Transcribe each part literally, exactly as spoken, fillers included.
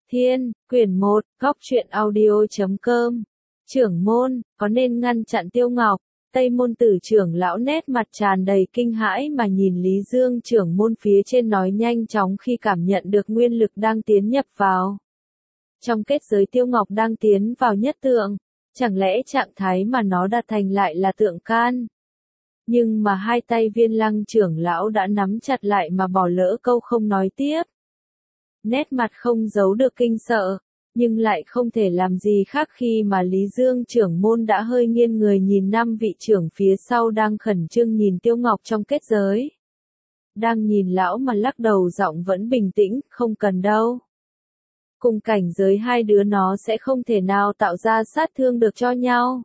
Thiên, quyển một, góc truyện audio.com. Trưởng môn, có nên ngăn chặn Tiêu Ngọc? Tây môn tử trưởng lão nét mặt tràn đầy kinh hãi mà nhìn Lý Dương trưởng môn phía trên nói nhanh chóng khi cảm nhận được nguyên lực đang tiến nhập vào. Trong kết giới Tiêu Ngọc đang tiến vào nhất tượng, chẳng lẽ trạng thái mà nó đạt thành lại là tượng can? Nhưng mà hai tay Viên Lăng trưởng lão đã nắm chặt lại mà bỏ lỡ câu không nói tiếp. Nét mặt không giấu được kinh sợ, nhưng lại không thể làm gì khác khi mà Lý Dương trưởng môn đã hơi nghiêng người nhìn năm vị trưởng phía sau đang khẩn trương nhìn Tiêu Ngọc trong kết giới. Đang nhìn lão mà lắc đầu giọng vẫn bình tĩnh, không cần đâu. Cùng cảnh giới hai đứa nó sẽ không thể nào tạo ra sát thương được cho nhau.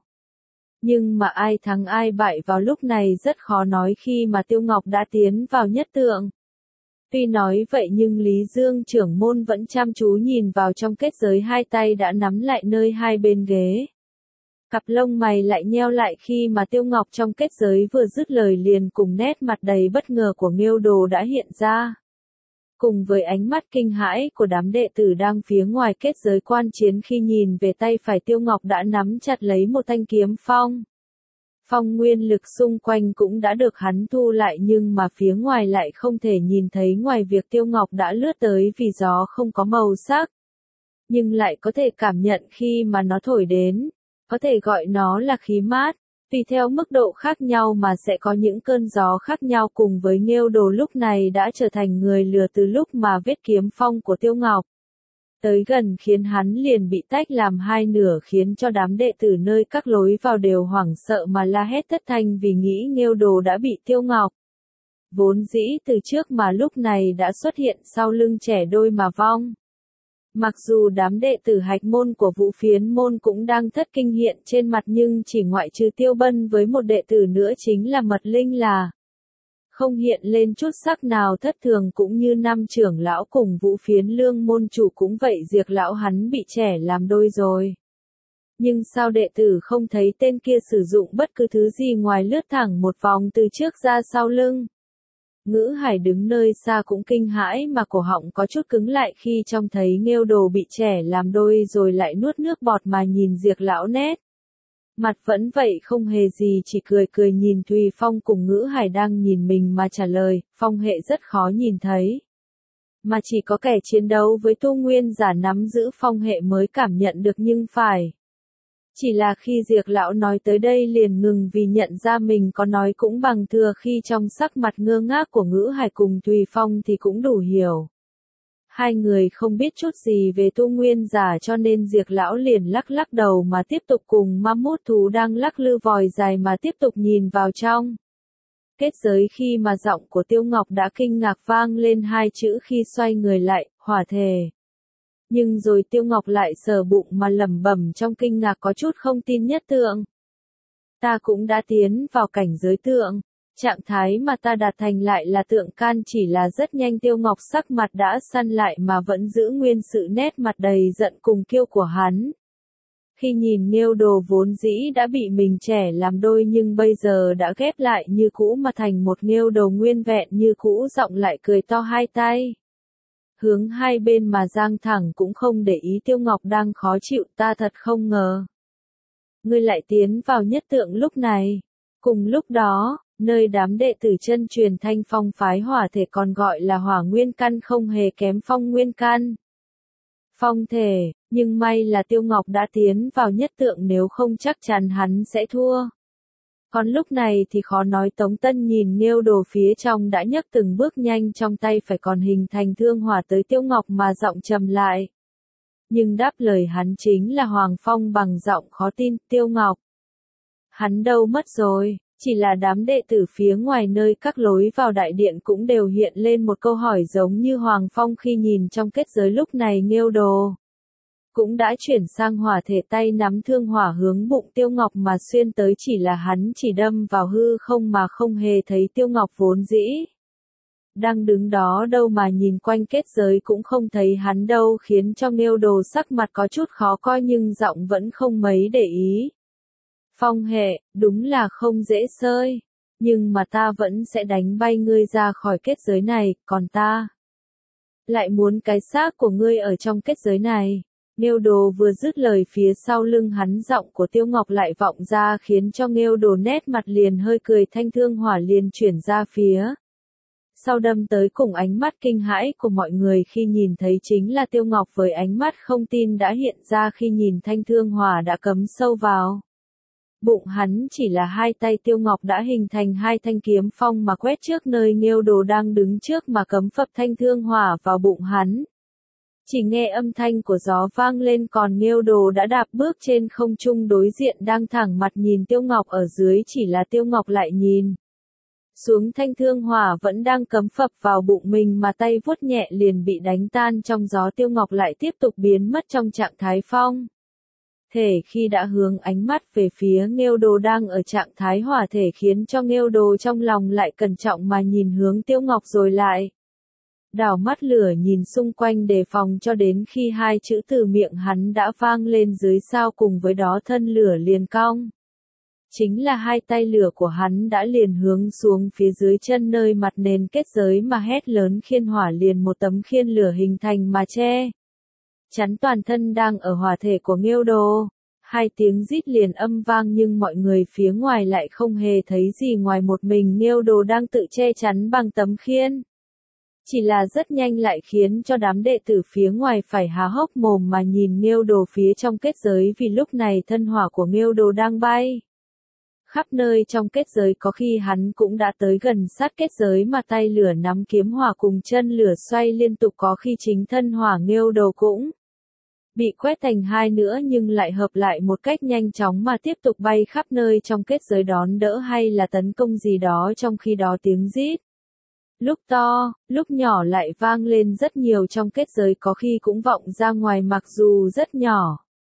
Nhưng mà ai thắng ai bại vào lúc này rất khó nói khi mà Tiêu Ngọc đã tiến vào nhất tượng. Tuy nói vậy nhưng Lý Dương trưởng môn vẫn chăm chú nhìn vào trong kết giới, hai tay đã nắm lại nơi hai bên ghế. Cặp lông mày lại nheo lại khi mà Tiêu Ngọc trong kết giới vừa dứt lời liền cùng nét mặt đầy bất ngờ của Nghêu Đồ đã hiện ra. Cùng với ánh mắt kinh hãi của đám đệ tử đang phía ngoài kết giới quan chiến khi nhìn về tay phải Tiêu Ngọc đã nắm chặt lấy một thanh kiếm phong. Phong nguyên lực xung quanh cũng đã được hắn thu lại nhưng mà phía ngoài lại không thể nhìn thấy ngoài việc Tiêu Ngọc đã lướt tới vì gió không có màu sắc. Nhưng lại có thể cảm nhận khi mà nó thổi đến, có thể gọi nó là khí mát, tùy theo mức độ khác nhau mà sẽ có những cơn gió khác nhau. Cùng với Nghêu Đồ lúc này đã trở thành người lừa từ lúc mà vết kiếm phong của Tiêu Ngọc tới gần khiến hắn liền bị tách làm hai nửa, khiến cho đám đệ tử nơi các lối vào đều hoảng sợ mà la hét thất thanh vì nghĩ Nghêu Đồ đã bị Tiêu Ngọc vốn dĩ từ trước mà lúc này đã xuất hiện sau lưng trẻ đôi mà vong. Mặc dù đám đệ tử hạch môn của Vũ Phiến môn cũng đang thất kinh hiện trên mặt nhưng chỉ ngoại trừ Tiêu Bân với một đệ tử nữa chính là Mật Linh là không hiện lên chút sắc nào thất thường, cũng như năm trưởng lão cùng Vũ Phiến lương môn chủ cũng vậy. Diệp lão hắn bị trẻ làm đôi rồi. Nhưng sao đệ tử không thấy tên kia sử dụng bất cứ thứ gì ngoài lướt thẳng một vòng từ trước ra sau lưng? Ngữ Hải đứng nơi xa cũng kinh hãi mà cổ họng có chút cứng lại khi trông thấy Nghêu Đồ bị trẻ làm đôi rồi lại nuốt nước bọt mà nhìn Diệp lão nét. Mặt vẫn vậy không hề gì, chỉ cười cười nhìn Thùy Phong cùng Ngữ Hải đang nhìn mình mà trả lời. Phong hệ rất khó nhìn thấy, mà chỉ có kẻ chiến đấu với tu nguyên giả nắm giữ phong hệ mới cảm nhận được, nhưng phải. Chỉ là khi Diệp lão nói tới đây liền ngừng vì nhận ra mình có nói cũng bằng thừa, khi trong sắc mặt ngơ ngác của Ngữ Hải cùng Thùy Phong thì cũng đủ hiểu. Hai người không biết chút gì về tu nguyên giả cho nên Diệp lão liền lắc lắc đầu mà tiếp tục cùng ma mút thú đang lắc lư vòi dài mà tiếp tục nhìn vào trong kết giới. Khi mà giọng của Tiêu Ngọc đã kinh ngạc vang lên hai chữ khi xoay người lại, hỏa thể. Nhưng rồi Tiêu Ngọc lại sờ bụng mà lẩm bẩm trong kinh ngạc có chút không tin nhất tượng. Ta cũng đã tiến vào cảnh giới tượng. Trạng thái mà ta đạt thành lại là tượng can, chỉ là rất nhanh Tiêu Ngọc sắc mặt đã săn lại mà vẫn giữ nguyên sự nét mặt đầy giận cùng kiêu của hắn. Khi nhìn Nghêu Đồ vốn dĩ đã bị mình trẻ làm đôi nhưng bây giờ đã ghép lại như cũ mà thành một Nghêu Đồ nguyên vẹn như cũ, giọng lại cười to hai tay hướng hai bên mà giang thẳng, cũng không để ý Tiêu Ngọc đang khó chịu. Ta thật không ngờ ngươi lại tiến vào nhất tượng lúc này. Cùng lúc đó, nơi đám đệ tử chân truyền Thanh Phong phái hỏa thể còn gọi là hỏa nguyên căn không hề kém phong nguyên căn. Phong thể, nhưng may là Tiêu Ngọc đã tiến vào nhất tượng, nếu không chắc chắn hắn sẽ thua. Còn lúc này thì khó nói. Tống Tân nhìn Nghêu Đồ phía trong đã nhấc từng bước nhanh trong tay phải còn hình thành thương hỏa tới Tiêu Ngọc mà giọng trầm lại. Nhưng đáp lời hắn chính là Hoàng Phong bằng giọng khó tin. Tiêu Ngọc, hắn đâu mất rồi? Chỉ là đám đệ tử phía ngoài nơi các lối vào đại điện cũng đều hiện lên một câu hỏi giống như Hoàng Phong khi nhìn trong kết giới. Lúc này Nghêu Đồ cũng đã chuyển sang hỏa thể, tay nắm thương hỏa hướng bụng Tiêu Ngọc mà xuyên tới, chỉ là hắn chỉ đâm vào hư không mà không hề thấy Tiêu Ngọc vốn dĩ đang đứng đó đâu, mà nhìn quanh kết giới cũng không thấy hắn đâu, khiến cho Nghêu Đồ sắc mặt có chút khó coi nhưng giọng vẫn không mấy để ý. Phong hệ, đúng là không dễ sơi, nhưng mà ta vẫn sẽ đánh bay ngươi ra khỏi kết giới này, còn ta lại muốn cái xác của ngươi ở trong kết giới này. Nghêu Đồ vừa dứt lời phía sau lưng hắn giọng của Tiêu Ngọc lại vọng ra khiến cho Nghêu Đồ nét mặt liền hơi cười, Thanh Thương Hỏa liền chuyển ra phía sau đâm tới cùng. Ánh mắt kinh hãi của mọi người khi nhìn thấy chính là Tiêu Ngọc với ánh mắt không tin đã hiện ra khi nhìn Thanh Thương Hỏa đã cắm sâu vào bụng hắn. Chỉ là hai tay Tiêu Ngọc đã hình thành hai thanh kiếm phong mà quét trước nơi Nghêu Đồ đang đứng trước mà cấm phập Thanh Thương Hỏa vào bụng hắn. Chỉ nghe âm thanh của gió vang lên, còn Nghêu Đồ đã đạp bước trên không trung đối diện đang thẳng mặt nhìn Tiêu Ngọc ở dưới. Chỉ là Tiêu Ngọc lại nhìn xuống Thanh Thương Hỏa vẫn đang cấm phập vào bụng mình mà tay vuốt nhẹ liền bị đánh tan trong gió. Tiêu Ngọc lại tiếp tục biến mất trong trạng thái phong thể khi đã hướng ánh mắt về phía Nghêu Đồ đang ở trạng thái hỏa thể, khiến cho Nghêu Đồ trong lòng lại cẩn trọng mà nhìn hướng Tiêu Ngọc rồi lại đảo mắt lửa nhìn xung quanh đề phòng cho đến khi hai chữ từ miệng hắn đã vang lên dưới sao, cùng với đó thân lửa liền cong. Chính là hai tay lửa của hắn đã liền hướng xuống phía dưới chân nơi mặt nền kết giới mà hét lớn, khiên hỏa liền một tấm khiên lửa hình thành mà che chắn toàn thân đang ở hỏa thể của Nghêu Đồ. Hai tiếng rít liền âm vang nhưng mọi người phía ngoài lại không hề thấy gì ngoài một mình Nghêu Đồ đang tự che chắn bằng tấm khiên. Chỉ là rất nhanh lại khiến cho đám đệ tử phía ngoài phải há hốc mồm mà nhìn Nghêu Đồ phía trong kết giới, vì lúc này thân hỏa của Nghêu Đồ đang bay khắp nơi trong kết giới, có khi hắn cũng đã tới gần sát kết giới mà tay lửa nắm kiếm hỏa cùng chân lửa xoay liên tục, có khi chính thân hỏa Nghêu Đồ cũng bị quét thành hai nữa nhưng lại hợp lại một cách nhanh chóng mà tiếp tục bay khắp nơi trong kết giới đón đỡ hay là tấn công gì đó. Trong khi đó tiếng rít lúc to, lúc nhỏ lại vang lên rất nhiều trong kết giới, có khi cũng vọng ra ngoài mặc dù rất nhỏ.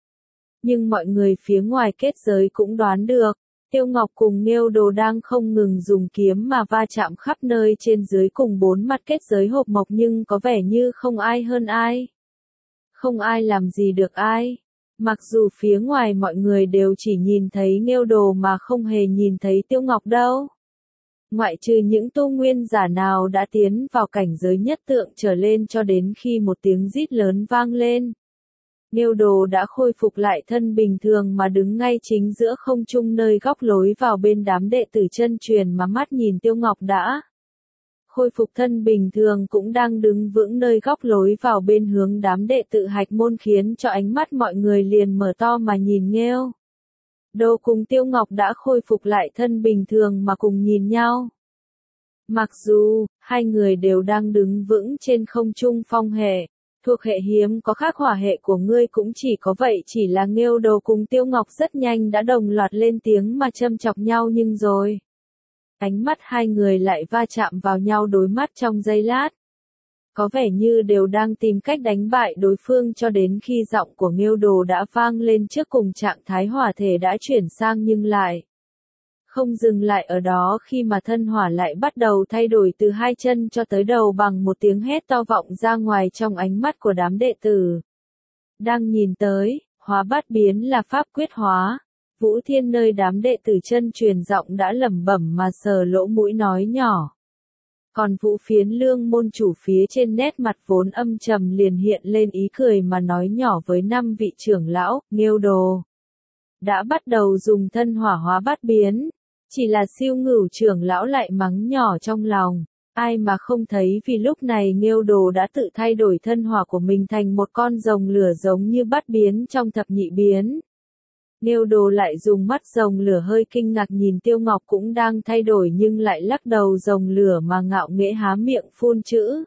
Nhưng mọi người phía ngoài kết giới cũng đoán được, Tiêu Ngọc cùng Nghêu Đồ đang không ngừng dùng kiếm mà va chạm khắp nơi trên dưới cùng bốn mặt kết giới hộp mộc, nhưng có vẻ như không ai hơn ai. Không ai làm gì được ai. Mặc dù phía ngoài mọi người đều chỉ nhìn thấy Nghêu Đồ mà không hề nhìn thấy Tiêu Ngọc đâu. Ngoại trừ những tu nguyên giả nào đã tiến vào cảnh giới nhất tượng trở lên, cho đến khi một tiếng rít lớn vang lên. Nghêu Đồ đã khôi phục lại thân bình thường mà đứng ngay chính giữa không trung nơi góc lối vào bên đám đệ tử chân truyền, mà mắt nhìn Tiêu Ngọc đã khôi phục thân bình thường cũng đang đứng vững nơi góc lối vào bên hướng đám đệ tử Hạch Môn, khiến cho ánh mắt mọi người liền mở to mà nhìn Nghêu Đồ cùng Tiêu Ngọc đã khôi phục lại thân bình thường mà cùng nhìn nhau. Mặc dù hai người đều đang đứng vững trên không trung phong hệ thuộc hệ hiếm có khác hỏa hệ của ngươi cũng chỉ có vậy, chỉ là Nghêu Đồ cùng Tiêu Ngọc rất nhanh đã đồng loạt lên tiếng mà châm chọc nhau, nhưng rồi ánh mắt hai người lại va chạm vào nhau đôi mắt trong giây lát. Có vẻ như đều đang tìm cách đánh bại đối phương, cho đến khi giọng của Nghêu Đồ đã vang lên trước cùng trạng thái hỏa thể đã chuyển sang, nhưng lại không dừng lại ở đó khi mà thân hỏa lại bắt đầu thay đổi từ hai chân cho tới đầu bằng một tiếng hét to vọng ra ngoài trong ánh mắt của đám đệ tử đang nhìn tới. Hóa bát biến là pháp quyết hóa. Vũ Thiên nơi đám đệ tử chân truyền giọng đã lẩm bẩm mà sờ lỗ mũi nói nhỏ. Còn Vũ Phiến Lương môn chủ phía trên nét mặt vốn âm trầm liền hiện lên ý cười mà nói nhỏ với năm vị trưởng lão, Nghêu Đồ đã bắt đầu dùng thân hỏa hóa bát biến. Chỉ là Siêu Ngửu trưởng lão lại mắng nhỏ trong lòng, ai mà không thấy, vì lúc này Nghêu Đồ đã tự thay đổi thân hỏa của mình thành một con rồng lửa giống như bát biến trong thập nhị biến. Nghêu Đồ lại dùng mắt rồng lửa hơi kinh ngạc nhìn Tiêu Ngọc cũng đang thay đổi nhưng lại lắc đầu rồng lửa mà ngạo nghễ há miệng phun chữ.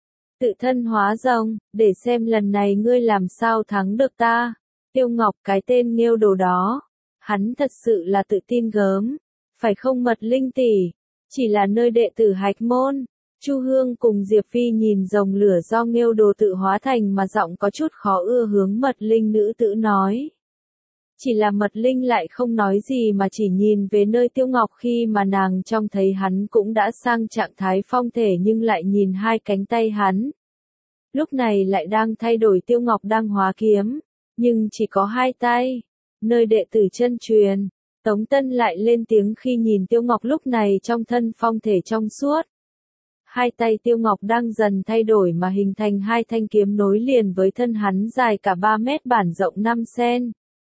Tự thân hóa rồng, để xem lần này ngươi làm sao thắng được ta. Tiêu Ngọc, cái tên Nghêu Đồ đó, hắn thật sự là tự tin gớm, phải không Mật Linh tỷ? Chỉ là nơi đệ tử Hạch Môn. Chu Hương cùng Diệp Phi nhìn rồng lửa do Nghêu Đồ tự hóa thành mà giọng có chút khó ưa hướng Mật Linh nữ tử nói. Chỉ là Mật Linh lại không nói gì mà chỉ nhìn về nơi Tiêu Ngọc, khi mà nàng trông thấy hắn cũng đã sang trạng thái phong thể nhưng lại nhìn hai cánh tay hắn. Lúc này lại đang thay đổi, Tiêu Ngọc đang hóa kiếm, nhưng chỉ có hai tay. Nơi đệ tử chân truyền, Tống Tân lại lên tiếng khi nhìn Tiêu Ngọc lúc này trong thân phong thể trong suốt. Hai tay Tiêu Ngọc đang dần thay đổi mà hình thành hai thanh kiếm nối liền với thân hắn dài cả ba mét bản rộng năm xen.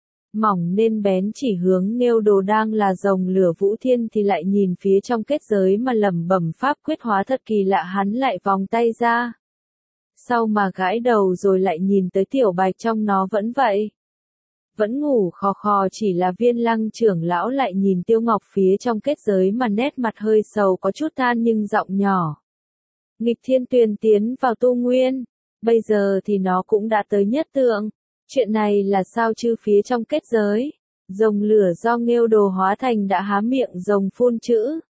Mỏng nên bén chỉ hướng Nghêu Đồ đang là rồng lửa Vũ Thiên thì lại nhìn phía trong kết giới mà lẩm bẩm pháp quyết hóa thật kỳ lạ, hắn lại vòng tay ra. Sau mà gãi đầu rồi lại nhìn tới Tiểu Bạch trong nó vẫn vậy. Vẫn ngủ khò khò, chỉ là Viên Lăng trưởng lão lại nhìn Tiêu Ngọc phía trong kết giới mà nét mặt hơi sầu có chút than nhưng giọng nhỏ. Nghịch Thiên Tuyền tiến vào tu nguyên, bây giờ thì nó cũng đã tới nhất tượng. Chuyện này là sao chứ? Phía trong kết giới, rồng lửa do Nghêu Đồ hóa thành đã há miệng rồng phun chữ.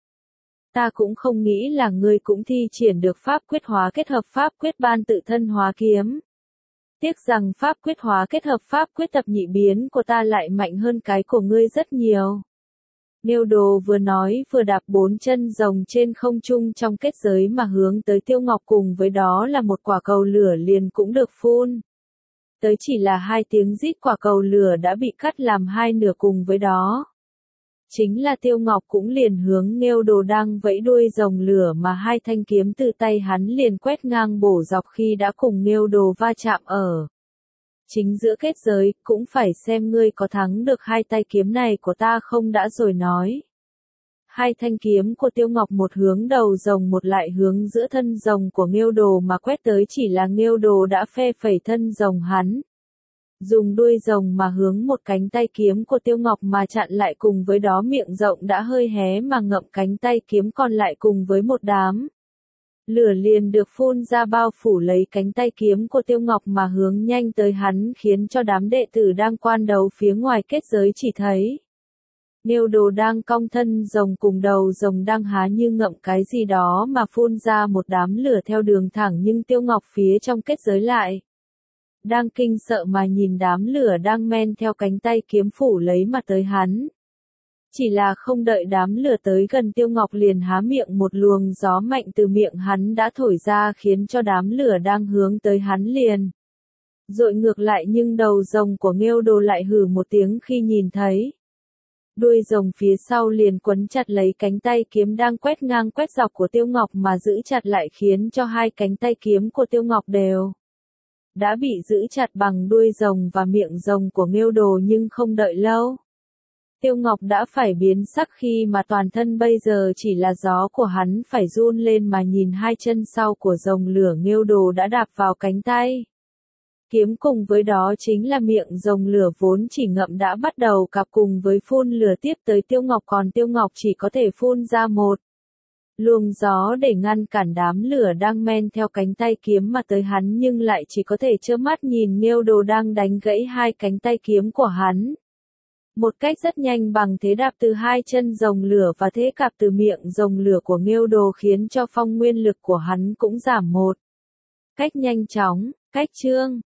Ta cũng không nghĩ là ngươi cũng thi triển được pháp quyết hóa kết hợp pháp quyết ban tự thân hóa kiếm. Tiếc rằng pháp quyết hóa kết hợp pháp quyết thập nhị biến của ta lại mạnh hơn cái của ngươi rất nhiều. Nghêu Đồ vừa nói vừa đạp bốn chân rồng trên không trung trong kết giới mà hướng tới Tiêu Ngọc, cùng với đó là một quả cầu lửa liền cũng được phun. Tới chỉ là hai tiếng rít, quả cầu lửa đã bị cắt làm hai nửa, cùng với đó. Chính là Tiêu Ngọc cũng liền hướng Nghêu Đồ đang vẫy đuôi rồng lửa mà hai thanh kiếm từ tay hắn liền quét ngang bổ dọc khi đã cùng Nghêu Đồ va chạm ở chính giữa kết giới, cũng phải xem ngươi có thắng được hai tay kiếm này của ta không đã rồi nói. Hai thanh kiếm của Tiêu Ngọc một hướng đầu rồng một lại hướng giữa thân rồng của Nghêu Đồ mà quét tới, chỉ là Nghêu Đồ đã phe phẩy thân rồng hắn. Dùng đuôi rồng mà hướng một cánh tay kiếm của Tiêu Ngọc mà chặn lại, cùng với đó miệng rộng đã hơi hé mà ngậm cánh tay kiếm còn lại, cùng với một đám lửa liền được phun ra bao phủ lấy cánh tay kiếm của Tiêu Ngọc mà hướng nhanh tới hắn, khiến cho đám đệ tử đang quan đấu phía ngoài kết giới chỉ thấy Nghêu Đồ đang cong thân rồng cùng đầu rồng đang há như ngậm cái gì đó mà phun ra một đám lửa theo đường thẳng, nhưng Tiêu Ngọc phía trong kết giới lại đang kinh sợ mà nhìn đám lửa đang men theo cánh tay kiếm phủ lấy mà tới hắn. Chỉ là không đợi đám lửa tới gần Tiêu Ngọc liền há miệng, một luồng gió mạnh từ miệng hắn đã thổi ra khiến cho đám lửa đang hướng tới hắn liền dội ngược lại, nhưng đầu rồng của Nghêu Đồ lại hừ một tiếng khi nhìn thấy đuôi rồng phía sau liền quấn chặt lấy cánh tay kiếm đang quét ngang quét dọc của Tiêu Ngọc mà giữ chặt lại, khiến cho hai cánh tay kiếm của Tiêu Ngọc đều đã bị giữ chặt bằng đuôi rồng và miệng rồng của Nghêu Đồ. Nhưng không đợi lâu, Tiêu Ngọc đã phải biến sắc khi mà toàn thân bây giờ chỉ là gió của hắn phải run lên mà nhìn hai chân sau của rồng lửa Nghêu Đồ đã đạp vào cánh tay kiếm, cùng với đó chính là miệng rồng lửa vốn chỉ ngậm đã bắt đầu cặp cùng với phun lửa tiếp tới Tiêu Ngọc, còn Tiêu Ngọc chỉ có thể phun ra một luồng gió để ngăn cản đám lửa đang men theo cánh tay kiếm mà tới hắn, nhưng lại chỉ có thể trơ mắt nhìn Nghêu Đồ đang đánh gãy hai cánh tay kiếm của hắn một cách rất nhanh bằng thế đạp từ hai chân rồng lửa và thế cạp từ miệng rồng lửa của Nghêu Đồ, khiến cho phong nguyên lực của hắn cũng giảm một cách nhanh chóng. Cách chương